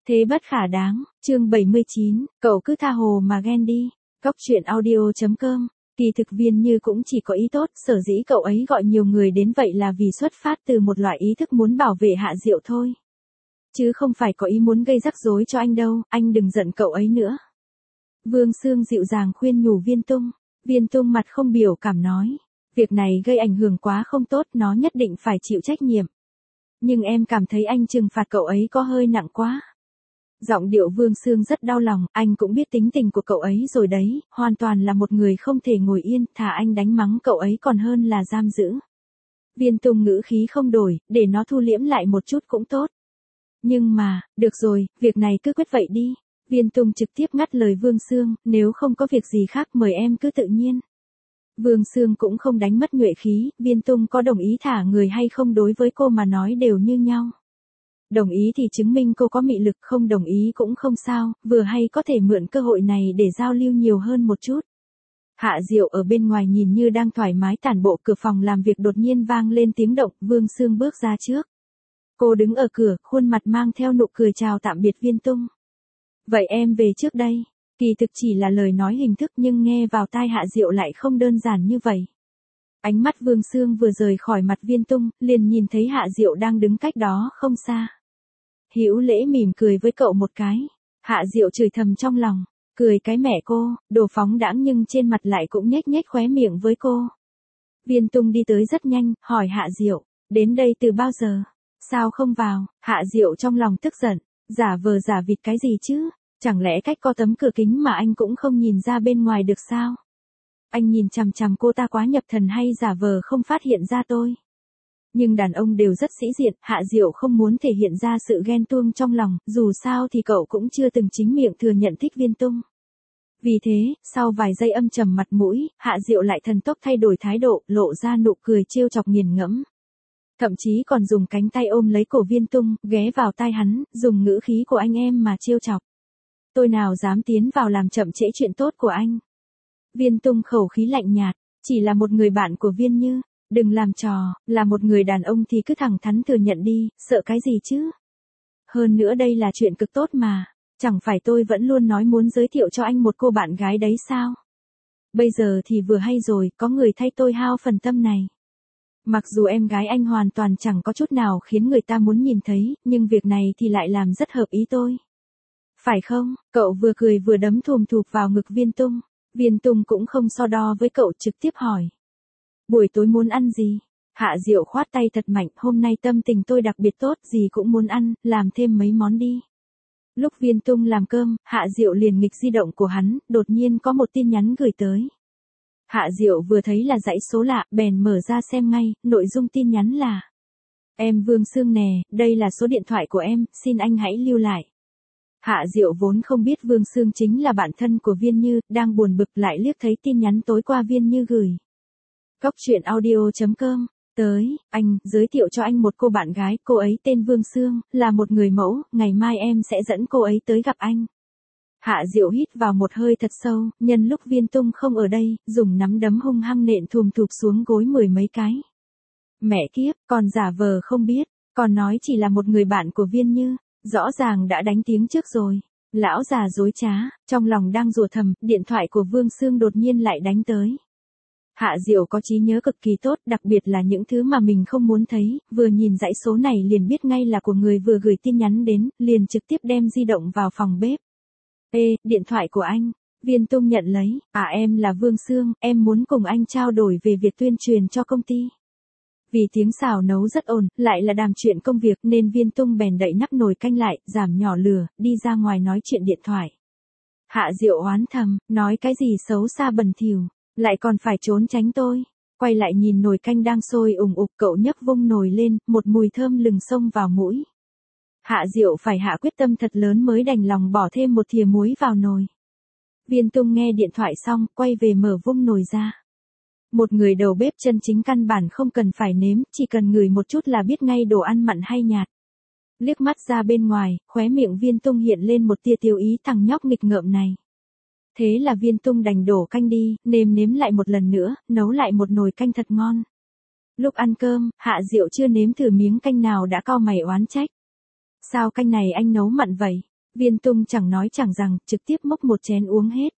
Thế bất khả đáng, chương 79, cậu cứ tha hồ mà ghen đi. Cóc truyện audio.com. Kỳ thực Viên Như cũng chỉ có ý tốt, sở dĩ cậu ấy gọi nhiều người đến vậy là vì xuất phát từ một loại ý thức muốn bảo vệ Hạ Diệu thôi. Chứ không phải có ý muốn gây rắc rối cho anh đâu, anh đừng giận cậu ấy nữa. Vương Sương dịu dàng khuyên nhủ Viên Tung. Viên Tung mặt không biểu cảm nói. Việc này gây ảnh hưởng quá không tốt, nó nhất định phải chịu trách nhiệm. Nhưng em cảm thấy anh trừng phạt cậu ấy có hơi nặng quá. Giọng điệu Vương Sương rất đau lòng, anh cũng biết tính tình của cậu ấy rồi đấy, hoàn toàn là một người không thể ngồi yên, thà anh đánh mắng cậu ấy còn hơn là giam giữ. Viên Tung ngữ khí không đổi, để nó thu liễm lại một chút cũng tốt. Nhưng mà, được rồi, việc này cứ quyết vậy đi. Viên Tung trực tiếp ngắt lời Vương Sương, nếu không có việc gì khác mời em cứ tự nhiên. Vương Sương cũng không đánh mất nhuệ khí, Viên Tung có đồng ý thả người hay không đối với cô mà nói đều như nhau. Đồng ý thì chứng minh cô có mị lực, không đồng ý cũng không sao, vừa hay có thể mượn cơ hội này để giao lưu nhiều hơn một chút. Hạ Diệu ở bên ngoài nhìn như đang thoải mái tản bộ, cửa phòng làm việc đột nhiên vang lên tiếng động, Vương Sương bước ra trước. Cô đứng ở cửa, khuôn mặt mang theo nụ cười chào tạm biệt Viên Tung. Vậy em về trước đây. Kỳ thực chỉ là lời nói hình thức nhưng nghe vào tai Hạ Diệu lại không đơn giản như vậy. Ánh mắt Vương Sương vừa rời khỏi mặt Viên Tung, liền nhìn thấy Hạ Diệu đang đứng cách đó không xa. Hữu Lễ mỉm cười với cậu một cái. Hạ Diệu chửi thầm trong lòng, cười cái mẹ cô, đồ phóng đãng, nhưng trên mặt lại cũng nhếch nhếch khóe miệng với cô. Viên Tung đi tới rất nhanh, hỏi Hạ Diệu, đến đây từ bao giờ? Sao không vào? Hạ Diệu trong lòng tức giận, giả vờ giả vịt cái gì chứ? Chẳng lẽ cách có tấm cửa kính mà anh cũng không nhìn ra bên ngoài được sao? Anh nhìn chằm chằm cô ta quá nhập thần hay giả vờ không phát hiện ra tôi? Nhưng đàn ông đều rất sĩ diện, Hạ Diệu không muốn thể hiện ra sự ghen tuông trong lòng, dù sao thì cậu cũng chưa từng chính miệng thừa nhận thích Viên Tung. Vì thế, sau vài giây âm trầm mặt mũi, Hạ Diệu lại thần tốc thay đổi thái độ, lộ ra nụ cười trêu chọc nghiền ngẫm. Thậm chí còn dùng cánh tay ôm lấy cổ Viên Tung, ghé vào tai hắn, dùng ngữ khí của anh em mà trêu chọc. Tôi nào dám tiến vào làm chậm trễ chuyện tốt của anh. Viên Tung khẩu khí lạnh nhạt, chỉ là một người bạn của Viên Như, đừng làm trò, là một người đàn ông thì cứ thẳng thắn thừa nhận đi, sợ cái gì chứ. Hơn nữa đây là chuyện cực tốt mà, chẳng phải tôi vẫn luôn nói muốn giới thiệu cho anh một cô bạn gái đấy sao. Bây giờ thì vừa hay rồi, có người thay tôi hao phần tâm này. Mặc dù em gái anh hoàn toàn chẳng có chút nào khiến người ta muốn nhìn thấy, nhưng việc này thì lại làm rất hợp ý tôi. Phải không? Cậu vừa cười vừa đấm thùm thụp vào ngực Viên Tung. Viên Tung cũng không so đo với cậu, trực tiếp hỏi. Buổi tối muốn ăn gì? Hạ Diệu khoát tay thật mạnh, hôm nay tâm tình tôi đặc biệt tốt, gì cũng muốn ăn, làm thêm mấy món đi. Lúc Viên Tung làm cơm, Hạ Diệu liền nghịch di động của hắn, đột nhiên có một tin nhắn gửi tới. Hạ Diệu vừa thấy là dãy số lạ, bèn mở ra xem ngay, nội dung tin nhắn là: Em Vương Sương nè, đây là số điện thoại của em, xin anh hãy lưu lại. Hạ Diệu vốn không biết Vương Sương chính là bạn thân của Viên Như, đang buồn bực lại liếc thấy tin nhắn tối qua Viên Như gửi. Cóc truyện audio.com. Tới, anh, giới thiệu cho anh một cô bạn gái, cô ấy tên Vương Sương, là một người mẫu, ngày mai em sẽ dẫn cô ấy tới gặp anh. Hạ Diệu hít vào một hơi thật sâu, nhân lúc Viên Tung không ở đây, dùng nắm đấm hung hăng nện thùm thụp xuống gối 10 mấy cái. Mẹ kiếp, còn giả vờ không biết, còn nói chỉ là một người bạn của Viên Như, rõ ràng đã đánh tiếng trước rồi. Lão già dối trá, trong lòng đang rủa thầm, điện thoại của Vương Sương đột nhiên lại đánh tới. Hạ Diệu có trí nhớ cực kỳ tốt, đặc biệt là những thứ mà mình không muốn thấy, vừa nhìn dãy số này liền biết ngay là của người vừa gửi tin nhắn đến, liền trực tiếp đem di động vào phòng bếp. Ê, điện thoại của anh. Viên Tung nhận lấy, em là Vương Sương, em muốn cùng anh trao đổi về việc tuyên truyền cho công ty. Vì tiếng xào nấu rất ồn, lại là đàm chuyện công việc nên Viên Tung bèn đậy nắp nồi canh lại, giảm nhỏ lửa, đi ra ngoài nói chuyện điện thoại. Hạ Diệu oán thầm, nói cái gì xấu xa bẩn thỉu, lại còn phải trốn tránh tôi. Quay lại nhìn nồi canh đang sôi ùng ục, cậu nhấc vung nồi lên, một mùi thơm lừng xông vào mũi. Hạ Diệu phải hạ quyết tâm thật lớn mới đành lòng bỏ thêm một thìa muối vào nồi. Viên Tung nghe điện thoại xong, quay về mở vung nồi ra. Một người đầu bếp chân chính căn bản không cần phải nếm, chỉ cần ngửi một chút là biết ngay đồ ăn mặn hay nhạt. Liếc mắt ra bên ngoài, khóe miệng Viên Tung hiện lên một tia tiêu ý, thằng nhóc nghịch ngợm này. Thế là Viên Tung đành đổ canh đi, nêm nếm lại một lần nữa, nấu lại một nồi canh thật ngon. Lúc ăn cơm, Hạ Diệu chưa nếm thử miếng canh nào đã cau mày oán trách. Sao canh này anh nấu mặn vậy? Viên Tung chẳng nói chẳng rằng, trực tiếp múc một chén uống hết.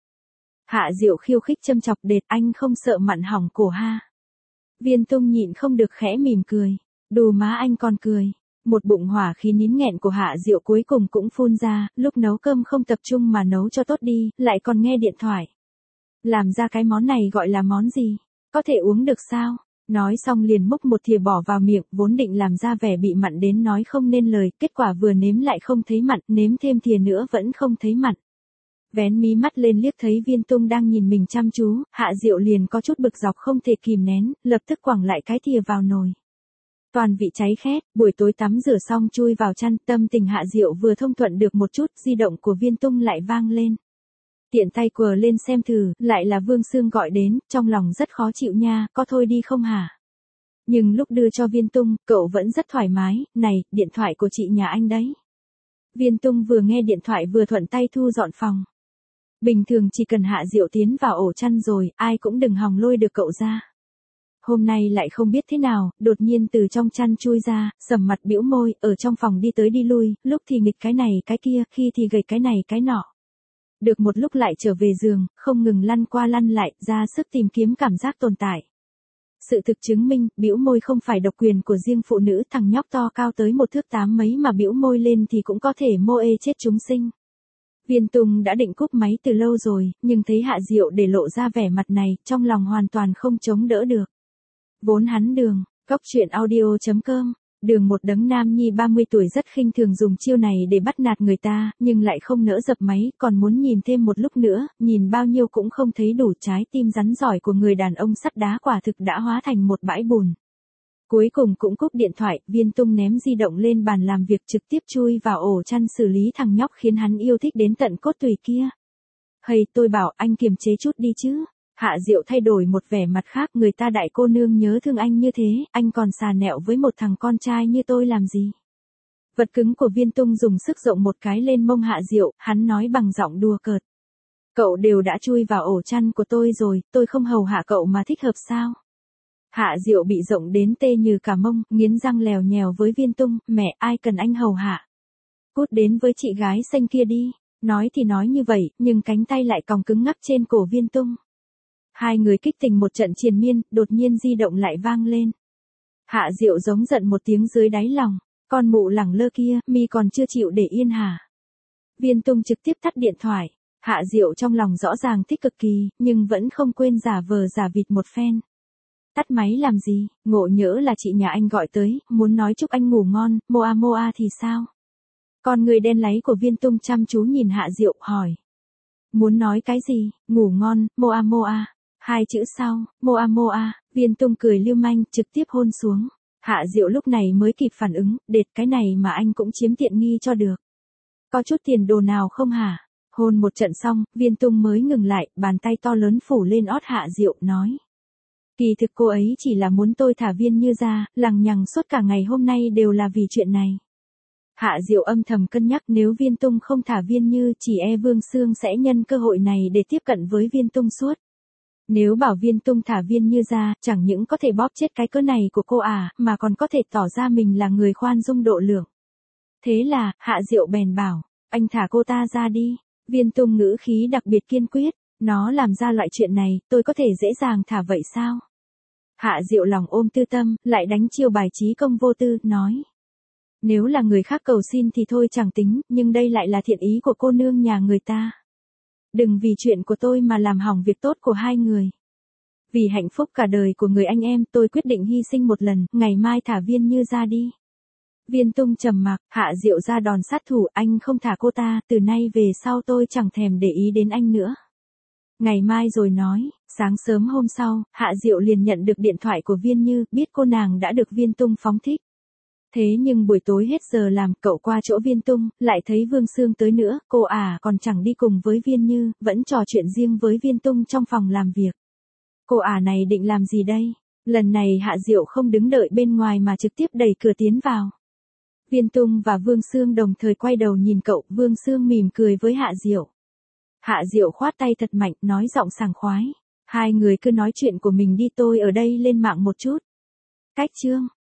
Hạ Diệu khiêu khích châm chọc đệt, anh không sợ mặn hỏng cổ ha. Viên Tung nhịn không được khẽ mỉm cười. Đù má anh còn cười. Một bụng hỏa khí nín nghẹn của Hạ Diệu cuối cùng cũng phun ra, lúc nấu cơm không tập trung mà nấu cho tốt đi, lại còn nghe điện thoại. Làm ra cái món này gọi là món gì? Có thể uống được sao? Nói xong liền múc một thìa bỏ vào miệng, vốn định làm ra vẻ bị mặn đến nói không nên lời, kết quả vừa nếm lại không thấy mặn, nếm thêm thìa nữa vẫn không thấy mặn. Vén mí mắt lên liếc thấy Viên Tung đang nhìn mình chăm chú, Hạ Diệu liền có chút bực dọc không thể kìm nén, lập tức quẳng lại cái thìa vào nồi. Toàn vị cháy khét, buổi tối tắm rửa xong chui vào chăn, tâm tình Hạ Diệu vừa thông thuận được một chút, di động của Viên Tung lại vang lên. Tiện tay quờ lên xem thử, lại là Vương Sương gọi đến, trong lòng rất khó chịu nha, có thôi đi không hả? Nhưng lúc đưa cho Viên Tung, cậu vẫn rất thoải mái, này, điện thoại của chị nhà anh đấy. Viên Tung vừa nghe điện thoại vừa thuận tay thu dọn phòng. Bình thường chỉ cần Hạ Diệu tiến vào ổ chăn rồi, ai cũng đừng hòng lôi được cậu ra. Hôm nay lại không biết thế nào, đột nhiên từ trong chăn chui ra, sầm mặt bĩu môi, ở trong phòng đi tới đi lui, lúc thì nghịch cái này cái kia, khi thì gầy cái này cái nọ. Được một lúc lại trở về giường, không ngừng lăn qua lăn lại, ra sức tìm kiếm cảm giác tồn tại. Sự thực chứng minh, bĩu môi không phải độc quyền của riêng phụ nữ, thằng nhóc to cao tới 1 thước 8 mấy mà bĩu môi lên thì cũng có thể mô ê chết chúng sinh. Viên Tung đã định cúp máy từ lâu rồi, nhưng thấy Hạ Diệu để lộ ra vẻ mặt này, trong lòng hoàn toàn không chống đỡ được. Vốn hắn Đường, Cóc Truyện Audio.com, Đường một đấng nam nhi 30 tuổi rất khinh thường dùng chiêu này để bắt nạt người ta, nhưng lại không nỡ dập máy, còn muốn nhìn thêm một lúc nữa, nhìn bao nhiêu cũng không thấy đủ, trái tim rắn giỏi của người đàn ông sắt đá quả thực đã hóa thành một bãi bùn. Cuối cùng cũng cúp điện thoại, Viên Tung ném di động lên bàn làm việc trực tiếp chui vào ổ chăn xử lý thằng nhóc khiến hắn yêu thích đến tận cốt tủy kia. Hây, tôi bảo anh kiềm chế chút đi chứ. Hạ Diệu thay đổi một vẻ mặt khác, người ta đại cô nương nhớ thương anh như thế, anh còn xà nẹo với một thằng con trai như tôi làm gì. Vật cứng của Viên Tung dùng sức rộng một cái lên mông Hạ Diệu, hắn nói bằng giọng đùa cợt. Cậu đều đã chui vào ổ chăn của tôi rồi, tôi không hầu hạ cậu mà thích hợp sao? Hạ Diệu bị rộng đến tê như cả mông, nghiến răng lèo nhèo với Viên Tung, mẹ ai cần anh hầu hạ. Cút đến với chị gái xanh kia đi, nói thì nói như vậy, nhưng cánh tay lại còng cứng ngắc trên cổ Viên Tung. Hai người kích tình một trận triền miên, đột nhiên di động lại vang lên. Hạ Diệu giống giận một tiếng dưới đáy lòng, con mụ lẳng lơ kia, mi còn chưa chịu để yên hả? Viên Tung trực tiếp tắt điện thoại, Hạ Diệu trong lòng rõ ràng thích cực kỳ, nhưng vẫn không quên giả vờ giả vịt một phen. Tắt máy làm gì, ngộ nhỡ là chị nhà anh gọi tới, muốn nói chúc anh ngủ ngon, moa thì sao? Con người đen láy của Viên Tung chăm chú nhìn Hạ Diệu, hỏi. Muốn nói cái gì, ngủ ngon, moa. Hai chữ sau, moa, Viên Tung cười lưu manh, trực tiếp hôn xuống. Hạ Diệu lúc này mới kịp phản ứng, đệt cái này mà anh cũng chiếm tiện nghi cho được. Có chút tiền đồ nào không hả? Hôn một trận xong, Viên Tung mới ngừng lại, bàn tay to lớn phủ lên ót Hạ Diệu, nói. Kỳ thực cô ấy chỉ là muốn tôi thả Viên Như ra, lằng nhằng suốt cả ngày hôm nay đều là vì chuyện này. Hạ Diệu âm thầm cân nhắc nếu Viên Tung không thả Viên Như, chỉ Vương Sương sẽ nhân cơ hội này để tiếp cận với Viên Tung suốt. Nếu bảo Viên Tung thả Viên Như ra, chẳng những có thể bóp chết cái cớ này của cô mà còn có thể tỏ ra mình là người khoan dung độ lượng. Thế là, Hạ Diệu bèn bảo, anh thả cô ta ra đi. Viên Tung ngữ khí đặc biệt kiên quyết, nó làm ra loại chuyện này, tôi có thể dễ dàng thả vậy sao? Hạ Diệu lòng ôm tư tâm, lại đánh chiêu bài trí công vô tư, nói. Nếu là người khác cầu xin thì thôi chẳng tính, nhưng đây lại là thiện ý của cô nương nhà người ta. Đừng vì chuyện của tôi mà làm hỏng việc tốt của hai người. Vì hạnh phúc cả đời của người anh em, tôi quyết định hy sinh một lần, ngày mai thả Viên Như ra đi. Viên Tung trầm mặc, Hạ Diệu ra đòn sát thủ, anh không thả cô ta, từ nay về sau tôi chẳng thèm để ý đến anh nữa. Ngày mai rồi nói, sáng sớm hôm sau, Hạ Diệu liền nhận được điện thoại của Viên Như, biết cô nàng đã được Viên Tung phóng thích. Thế nhưng buổi tối hết giờ làm, cậu qua chỗ Viên Tung, lại thấy Vương Sương tới nữa, cô còn chẳng đi cùng với Viên Như, vẫn trò chuyện riêng với Viên Tung trong phòng làm việc. Cô này định làm gì đây? Lần này Hạ Diệu không đứng đợi bên ngoài mà trực tiếp đẩy cửa tiến vào. Viên Tung và Vương Sương đồng thời quay đầu nhìn cậu, Vương Sương mỉm cười với Hạ Diệu. Hạ Diệu khoát tay thật mạnh, nói giọng sảng khoái. Hai người cứ nói chuyện của mình đi, tôi ở đây lên mạng một chút. Cách chương.